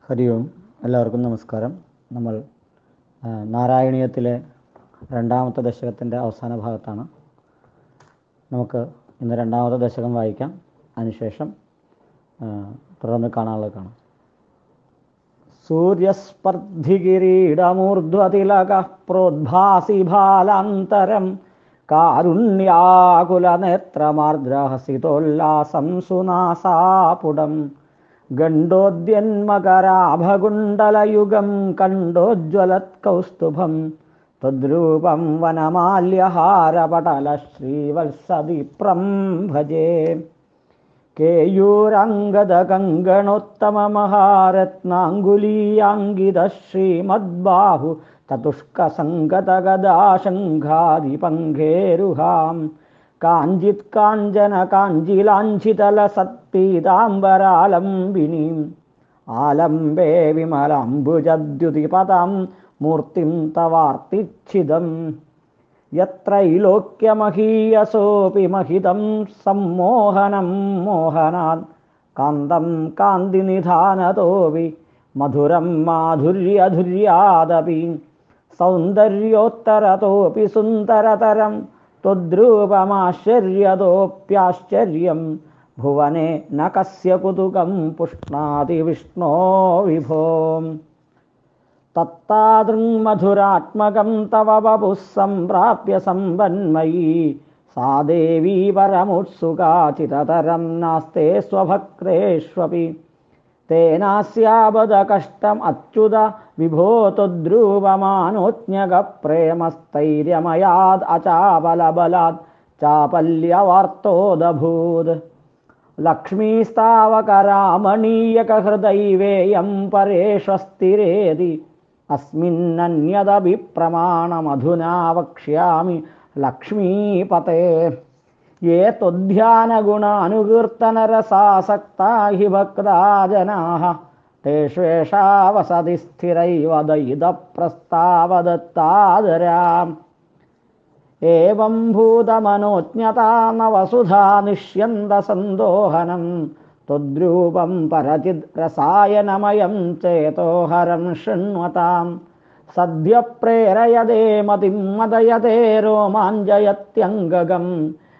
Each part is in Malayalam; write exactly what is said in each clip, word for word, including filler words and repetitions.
ഹരി ഓം. എല്ലാവർക്കും നമസ്കാരം. നമ്മൾ നാരായണീയത്തിലെ രണ്ടാമത്തെ ദശകത്തിൻ്റെ അവസാന ഭാഗത്താണ്. നമുക്ക് ഇന്ന് രണ്ടാമത്തെ ദശകം വായിക്കാം. അതിനുശേഷം തുടർന്ന് കാണാനുള്ളത് കാണാം. സൂര്യസ്പർദ്ധികിരീടമൂർധ്വതിലകഃ പ്രോദ്ഭാസി ബാലാന്തരം കാരുണ്യാകുലനേത്രമാർദ്രഹസിതോല്ലാസം സുനാസാപുടം ഗണ്ഡോദ്യന്മകരാഭകുണ്ടലയുഗം കണ്ടോജ്വലത്കൗസ്തുഭം തദ്രൂപം വനമാല്യഹാരപടല ശ്രീവത്സദീപ്രം ഭജേ. കേയൂരാംഗദകങ്കണോത്തമമഹാരത്നാങ്കുലീയാങ്കിത ശ്രീമദ്ബാഹു ചതുഷ്കസംഗതഗദാശങ്ഘാദിപങ്കേരുഹാം കാഞ്ചിത് കാഞ്ചന കാഞ്ചിലാഞ്ചിതലസത്പീതാംബരാലംബിനീം ആലംബേ വിമലാംബുജദ്യുതിപദം മൂർത്തിം തവാർത്തിച്ഛിദം യത്രൈലോക്യമഹീയസോപി മഹിതം സമ്മോഹനം മോഹനാത് കാന്തം കാന്തിനിധാനതോപി മധുരം മാധുര്യധുര്യാദപി സൗന്ദര്യോത്തരതോപി സുന്ദരതരം ത്വദ്രൂപമാശ്ചര്യതോപ്യാശ്ചര്യം ഭുവനെ ന കസ്യ കുതുകം പുഷ്ണാതി വിഷ്ണോ വിഭോ. തത്താദൃങ്മധുരാത്മകം തവ വപുഃ സംപ്രാപ്യ സമ്പന്മയീ സാ ദേവീ പരമുത്സുകാ ചിരതരം നാസ്തേ സ്വഭക്തേഷ്വപി തേനാസ്യാബദ കഷ്ടം അച്യുത വിഭോ ത്വദ്രൂപമാനോജ്ഞക പ്രേമസ്ഥൈര്യമയാദ് അചാപലബലാദ് ചാപല്യവാർത്തോദഭൂത് ലക്ഷ്മീസ്താവകരാമണീയകഹൃദൈവേയം പരേഷ്വസ്ഥിരേതി അസ്മിന്നന്യദപി പ്രമാണമധുനാ വക്ഷ്യാമി ലക്ഷ്മീപതേ. യേ ത്വധ്യാനഗുണാനുകീർത്തനരസാസക്താ ഹി ഭക്താ ജനാഃ തേഷ്വേഷാ വസതി സ്ഥിരൈവ ദയിതപ്രസ്താവദത്താദരാം. ഏവം ഭൂതമനോജ്ഞതാ നവസുധാ നിഷ്യന്തസന്തോഹനം ത്വദ്രൂപം പരചിത് രസായനമയം ചേതോഹരം ശൃണ്വതാം. സദ്യ പ്രേരയതേ മതിം മദയതേ രോമാഞ്ജയത്യംഗകം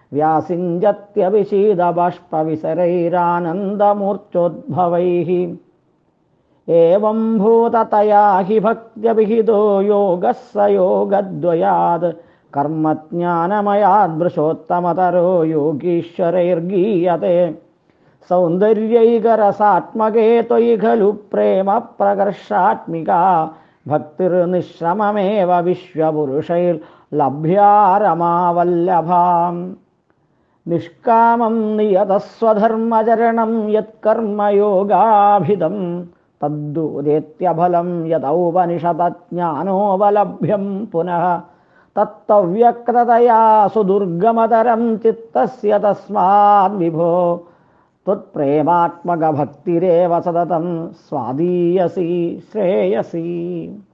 വ്യാസിഞ്ചത്യഭിഷീദബാഷ്പവിസരൈരാനന്ദമൂർച്ഛോദ്ഭവൈഃ. ഏവം ഭൂതതയാ ഹി ഭക്ത്യഭിഹിതോ യോഗഃ സ യോഗദ്വയാത് കർമ്മജ്ഞാനമയാദ് വൃഷോത്തമതരോ യോഗീശ്വരൈർഗീയത്തെ. സൗന്ദര്യൈകരസാത്മകേ ത്വയി ഖലു പ്രേമ പ്രകർഷാത്മികാ ഭക്തിർനിശ്രമമേവ വിശ്വപുരുഷൈർ ലഭ്യാരമാവല്ലഭാം. നിഷ്കാമം നിയതസ്വധർമ്മചരണം യത്കർമ്മയോഗാഭിധം തദ്ദൂരേത്യഫലം യതൗപനിഷതജ്ഞാനോപലഭ്യം പുനഃ തത്തവ്യക്തതയാ സുദുർഗമതരം ചിത്തസ്യ തസ്മാദ് വിഭോ ത്വത്പ്രേമാത്മകഭക്തിരേവ സതതം സ്വാദീയസി ശ്രേയസി.